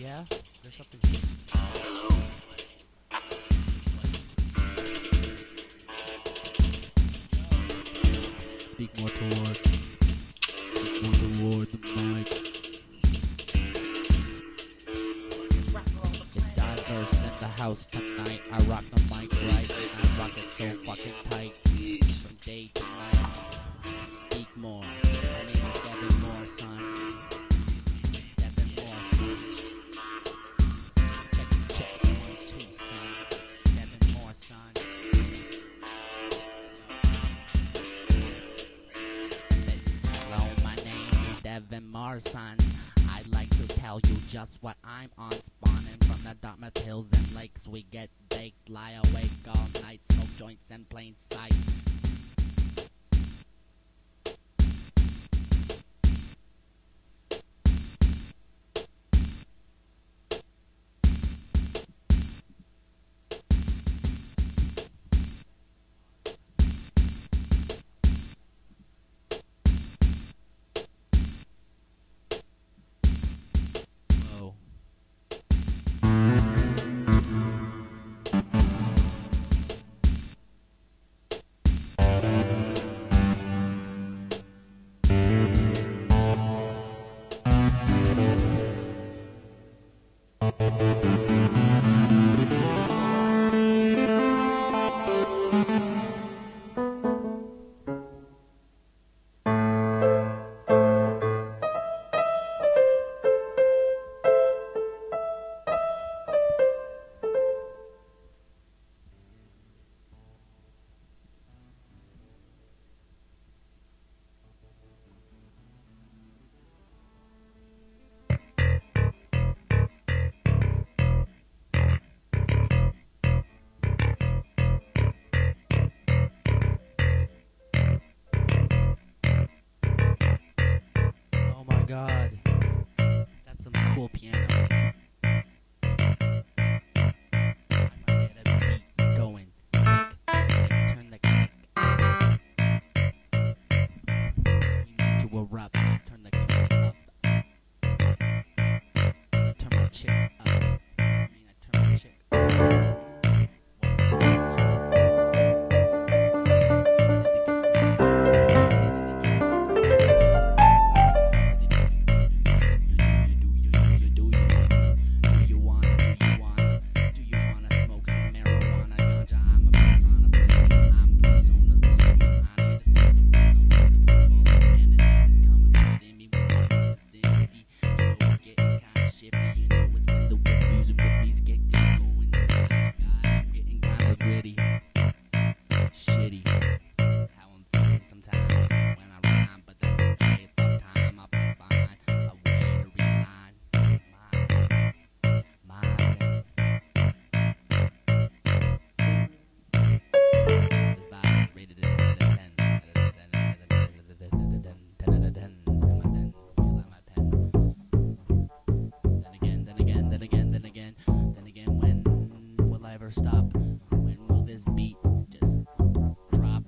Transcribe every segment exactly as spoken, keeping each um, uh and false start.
Yeah? There's something here. Speak more toward. Speak more toward the mic. It's diverse in the house tonight. I rock the mic right and I rock it so fucking tight. From day to night. Speak more. My name is Devin Moore, son. Devin Moore, son. Check it, check it, one, two, son. Devin Moore, son. Hello, my name is Devin Moore, son. I'd like to tell you just what I'm on. Spawning from the Dartmouth hills and lakes. We get baked, lie awake all night, smoke joints in plain sight. Whoa. Oh my god. That's some cool piano. I might get a beat going. Click, click, turn the click. You need to erupt. Turn the click up. I turn my chick up. I mean, I turn my chick up. Stop. When will this beat just drop?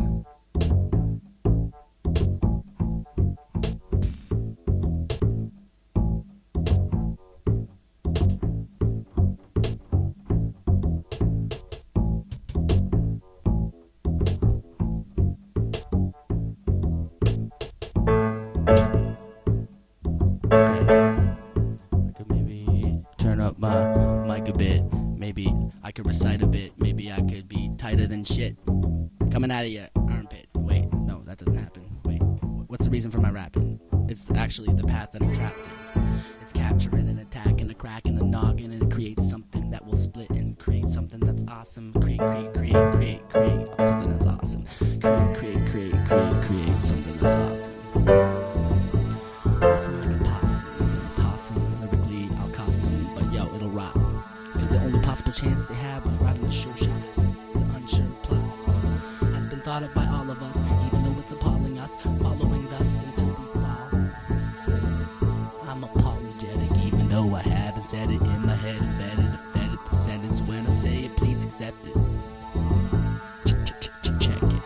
I could maybe turn up my mic a bit. Maybe I could recite a bit. Maybe I could be tighter than shit. Coming out of your armpit. Wait, no, that doesn't happen. Wait, what's the reason for my rapping? It's actually the path that I'm trapped in. It's capturing and attacking, a crack in the noggin, and it creates something that will split and create something that's awesome. Create, create, create, create, create something that's awesome. Create, create, create, create, create something that's awesome. Listen like a possum, toss 'em, lyrically I'll cost 'em, but yo, it'll rock. Cause the only possible chance they have was riding the sure shot. The unsure plot has been thought of by all of us, even though it's appalling us, following thus until we fall. I'm apologetic, even though I haven't said it in my head, embedded, embedded the sentence when I say it, please accept it. Check it.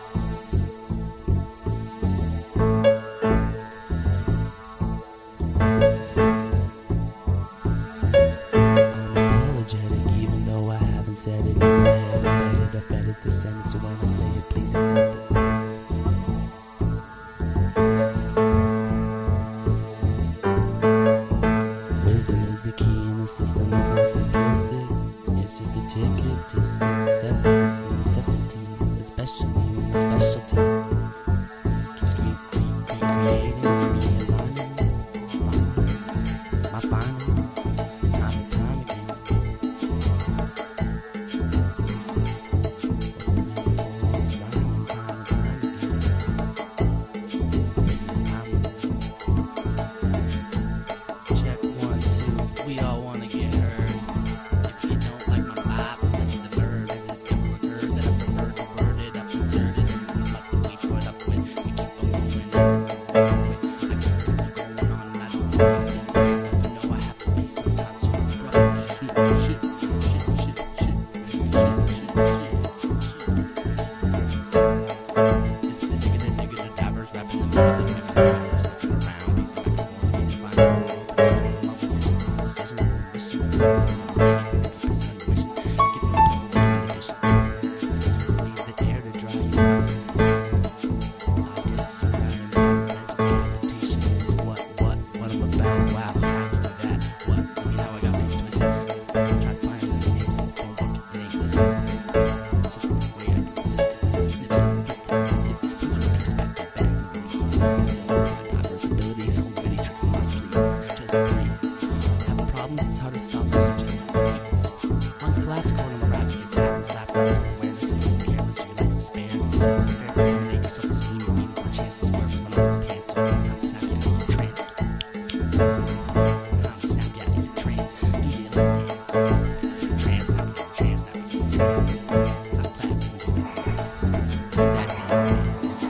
steam, feeding for a chance to swerve someone else's pants. So it's time to snap you out of your trance. It's time to snap you out of your trance. Do your little dance. Trance, snap you out of your trance, snap you out of your trance. Stop clapping and do that. Do that damn thing.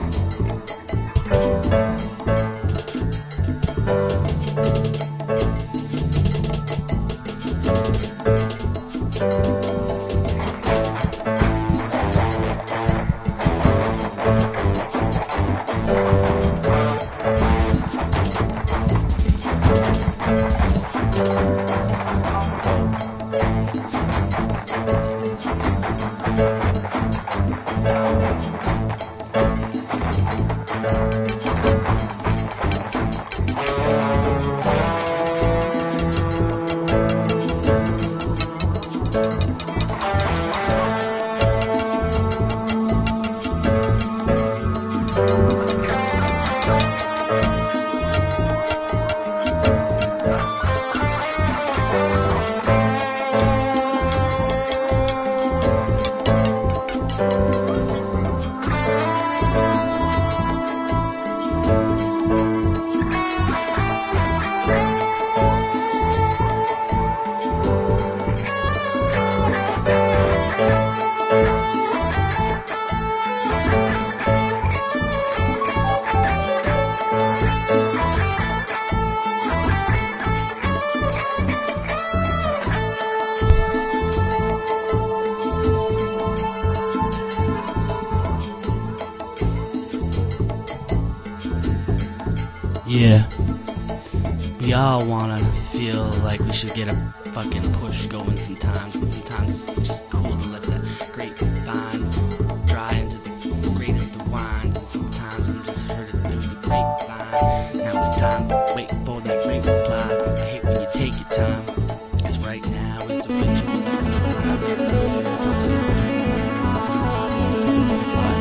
Yeah, we all wanna feel like we should get a fucking push going sometimes, and sometimes it's just cool to let that grapevine dry into the greatest of wines, and sometimes I'm just heard it through the grapevine. Now it's time to wait for that great reply. I hate when you take your time, 'cause right now is the ritual that comes around. It's so impossible to do this anymore. It's almost cool to come and fly.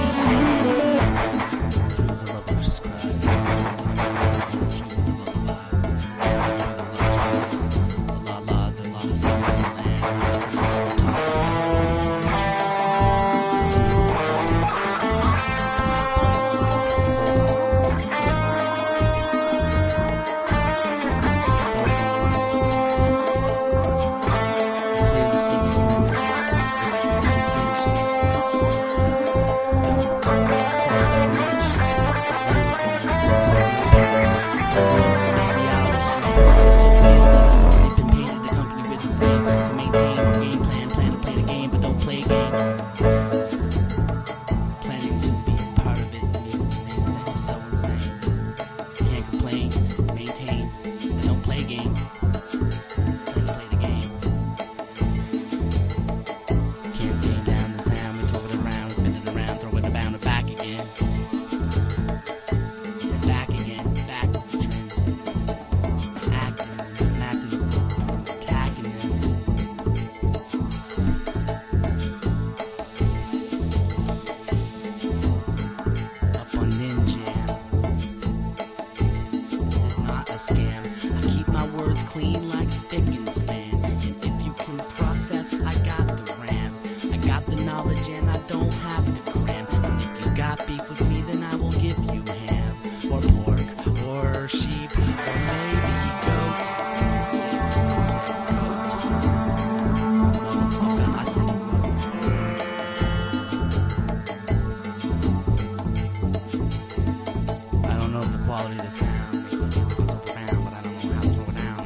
Through the lover's cries. Clean like spick and span, and if you can process, I got the RAM. I got the knowledge and I don't have to cram. And if you got beef with me, then I will give you ham, or pork, or sheep, or maybe goat. Yeah, I said goat. Motherfucker, I said goat. I don't know if the quality of the sound is what you're looking for profound, but I don't know how to throw it down.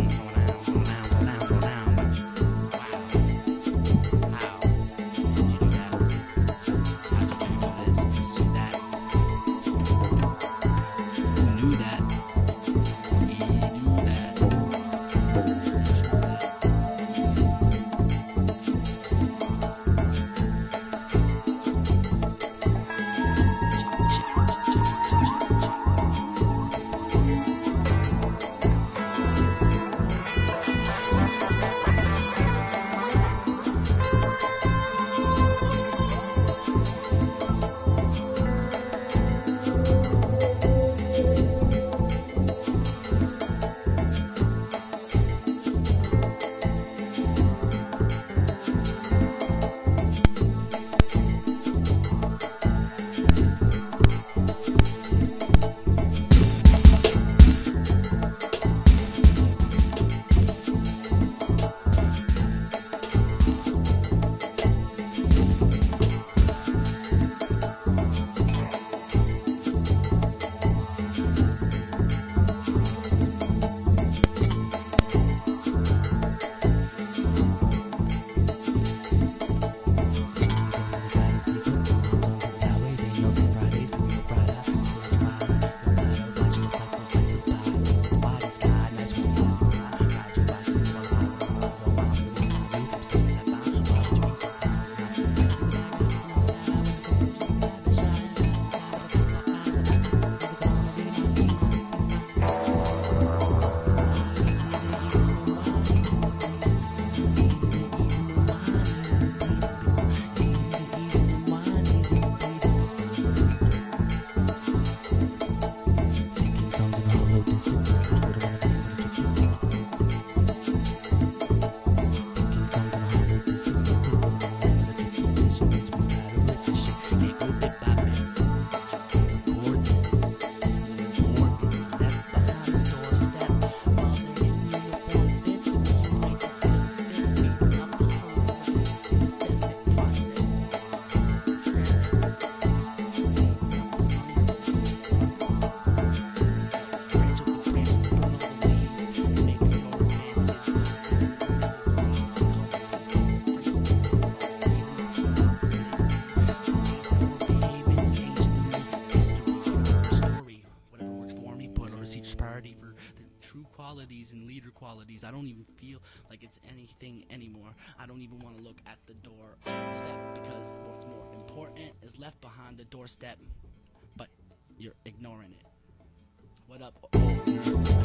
qualities and leader qualities. I don't even feel like it's anything anymore. I don't even want to look at the door step, because what's more important is left behind the doorstep, but you're ignoring it. What up? Oh, I mean,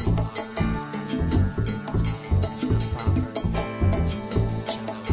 uh, proper. Shout out.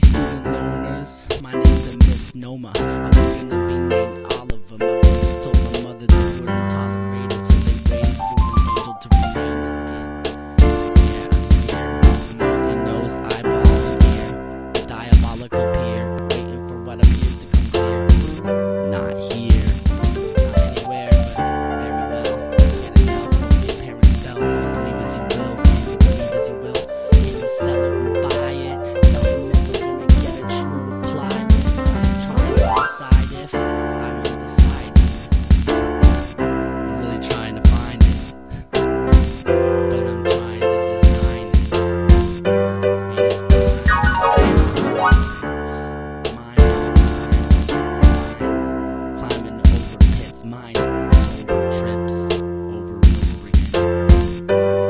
student loners, my name's a misnomer. I was gonna be named Oliver. My parents told my mother they wouldn't tolerate it, so they waited for an angel to rename this kid. Yeah, here, mouthy nosed eyeball and ear, a diabolical peer, waiting for what appears to come clear. Not here, not anywhere, but very well. Let's get it out. Your parents spell, call it believe as you will, can you believe as you will? Can you sell it and buy it? Something never gonna get a true reply. I'm trying to decide if I'm undecided. I'm really trying to find it, but I'm trying to design it. Ain't it correct? Mine is the timeless line, climbing over pits, mine over trips, over and over again.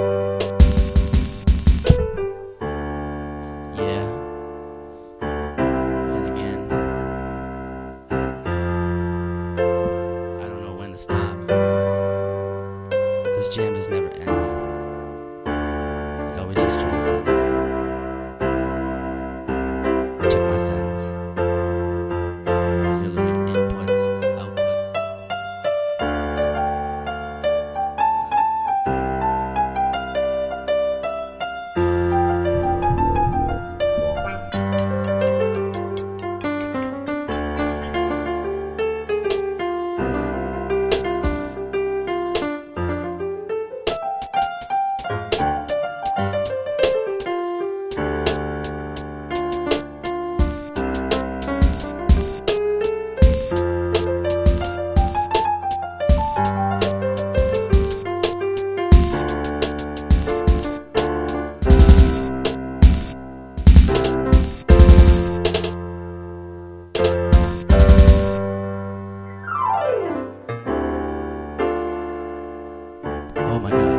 Yeah. Then again, I don't know when to stop. This jam just never ends. It always just transcends. Check my sentence. Auxiliary inputs, outputs. Oh my god.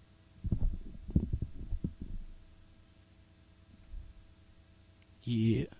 Yeah.